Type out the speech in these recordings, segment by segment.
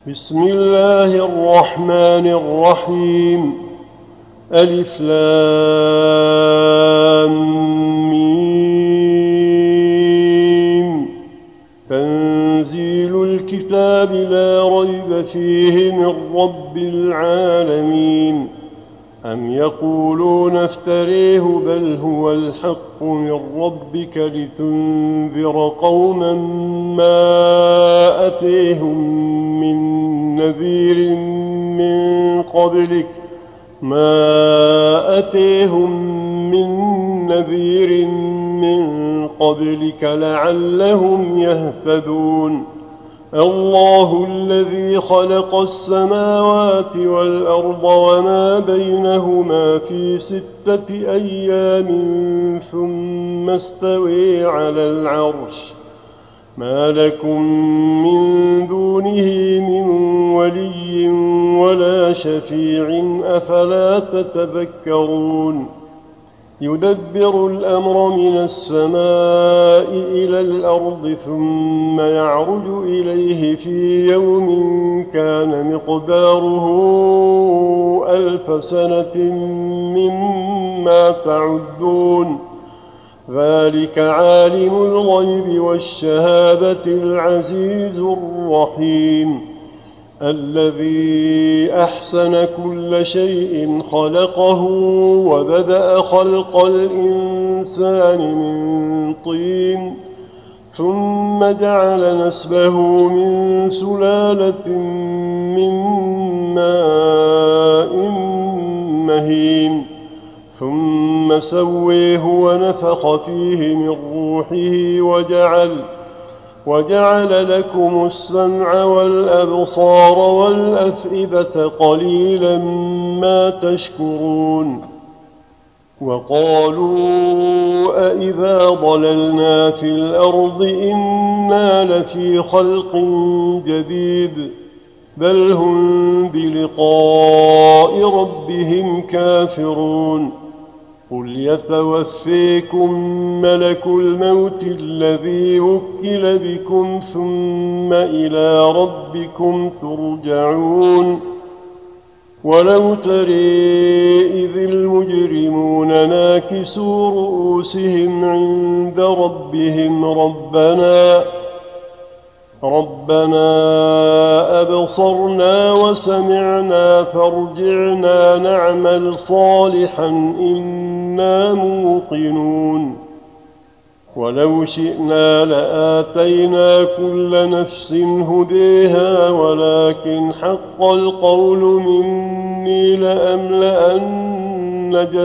بسم الله الرحمن الرحيم. ألف لام ميم. تنزيل الكتاب لا ريب فيه من رب العالمين. أم يقولون افتريه بل هو الحق من ربك لتنذر قوما ما أتيهم من نذير من قبلك لعلهم يهتدون. الله الذي خلق السماوات والأرض وما بينهما في 6 أيام ثم استوى على العرش. ما لكم من دونه من ولي ولا شفيع أفلا تتذكرون. يدبر الأمر من السماء إلى الأرض ثم يعرج إليه في يوم كان مقداره 1000 سنة مما تعدون. ذلك عالم الغيب والشهادة العزيز الرحيم. الذي أحسن كل شيء خلقه وبدأ خلق الإنسان من طين ثم جعل نسله من سلالة من ماء مهين ثم سويه ونفخ فيه من روحه وجعل لكم السمع والأبصار والأفئدة قليلا ما تشكرون. وقالوا أإذا ضللنا في الأرض إنا لفي خلق جديد بل هم بلقاء ربهم كافرون. قل يتوفيكم ملك الموت الذي وكل بكم ثم إلى ربكم ترجعون. ولو ترى إذ المجرمون ناكسوا رؤوسهم عند ربهم ربنا أبصرنا وسمعنا فارجعنا نعمل صالحا إنا موقنون. ولو شئنا لآتينا كل نفس هديها ولكن حق القول مني لأملأن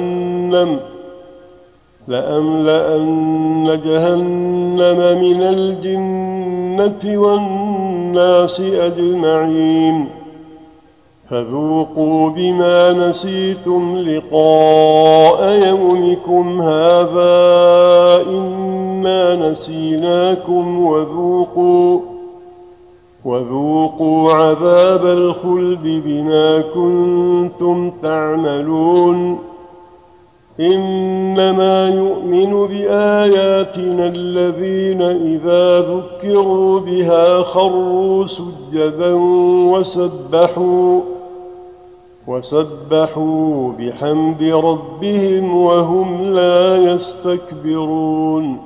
جهنم من الجنة والناس أجمعين. فذوقوا بما نسيتم لقاء يومكم هذا إنا نسيناكم وذوقوا عذاب الخلد بما كنتم تعملون. إنما يؤمن بآياتنا الذين إذا ذكروا بها خروا سجدا وسبحوا بحمد ربهم وهم لا يستكبرون.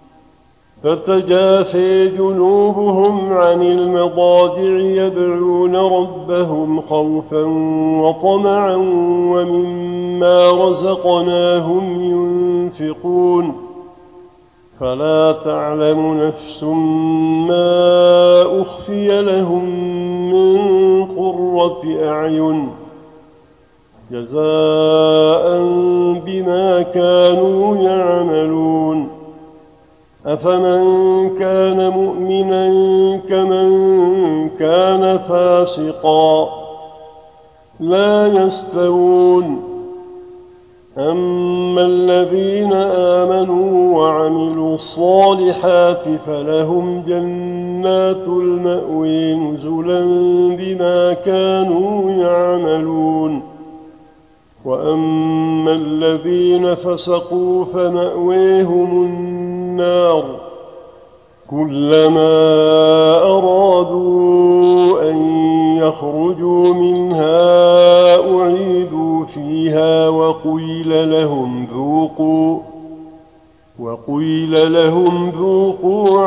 تتجافى جنوبهم عن المضاجع يدعون ربهم خوفا وطمعا ومما رزقناهم ينفقون. فلا تعلم نفس ما أخفي لهم من قرة أعين جزاء بما كانوا يعملون. أفمن كان مؤمنا كمن كان فاسقا لا يستوون. أما الذين آمنوا وعملوا الصالحات فلهم جنات المأوى نزلا بما كانوا يعملون. وأما الذين فسقوا فمأويهم النار كلما أرادوا أن يخرجوا منها أعيدوا فيها وقيل لهم ذوقوا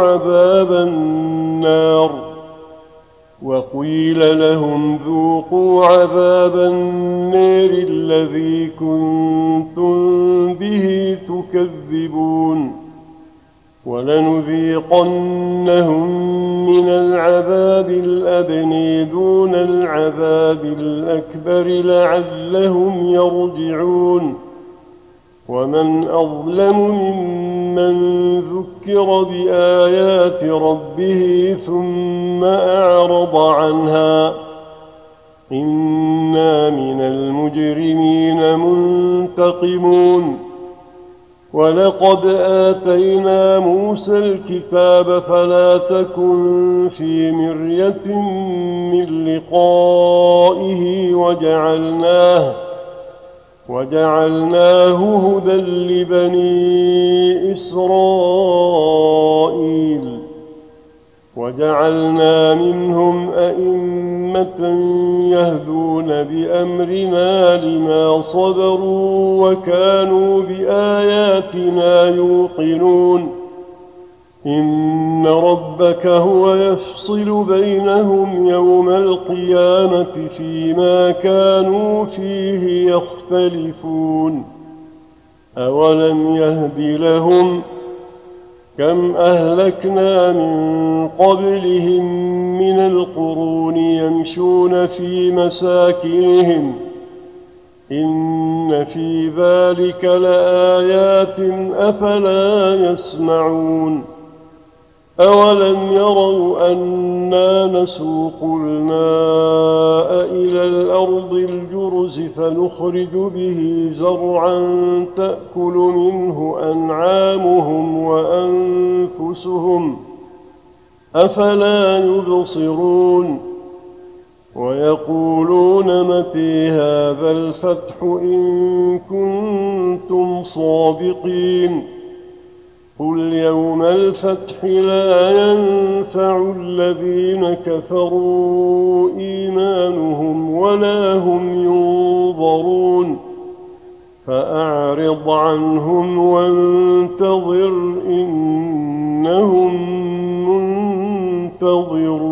عذاب النار الذي كنتم به تكذبون ولنذيقنهم من العذاب الأدنى دون العذاب الأكبر لعلهم يرجعون ومن أظلم ممن ذكر بآيات ربه ثم أعرض عنها إنا من المجرمين منتقمون ولقد آتينا موسى الكتاب فلا تكن في مرية من لقائه وجعلناه هدى لبني إسرائيل وجعلنا منهم أئمة يهدون بأمرنا لما صبروا وكانوا بآياتنا يوقنون إن ربك هو يفصل بينهم يوم القيامة فيما كانوا فيه يختلفون أولم يهد لهم كم أهلكنا من قبلهم من القرون يمشون في مساكنهم إن في ذلك لآيات أفلا يسمعون أولم يروا أنا نسوق الماء إلى الأرض الجرز فنخرج به زرعا تأكل منه أنعامهم وأنفسهم أفلا يبصرون ويقولون متى هذا الفتح إن كنتم صادقين قل يوم الفتح لا ينفع الذين كفروا إيمانهم ولا هم ينظرون فأعرض عنهم وانتظر إنهم منتظرون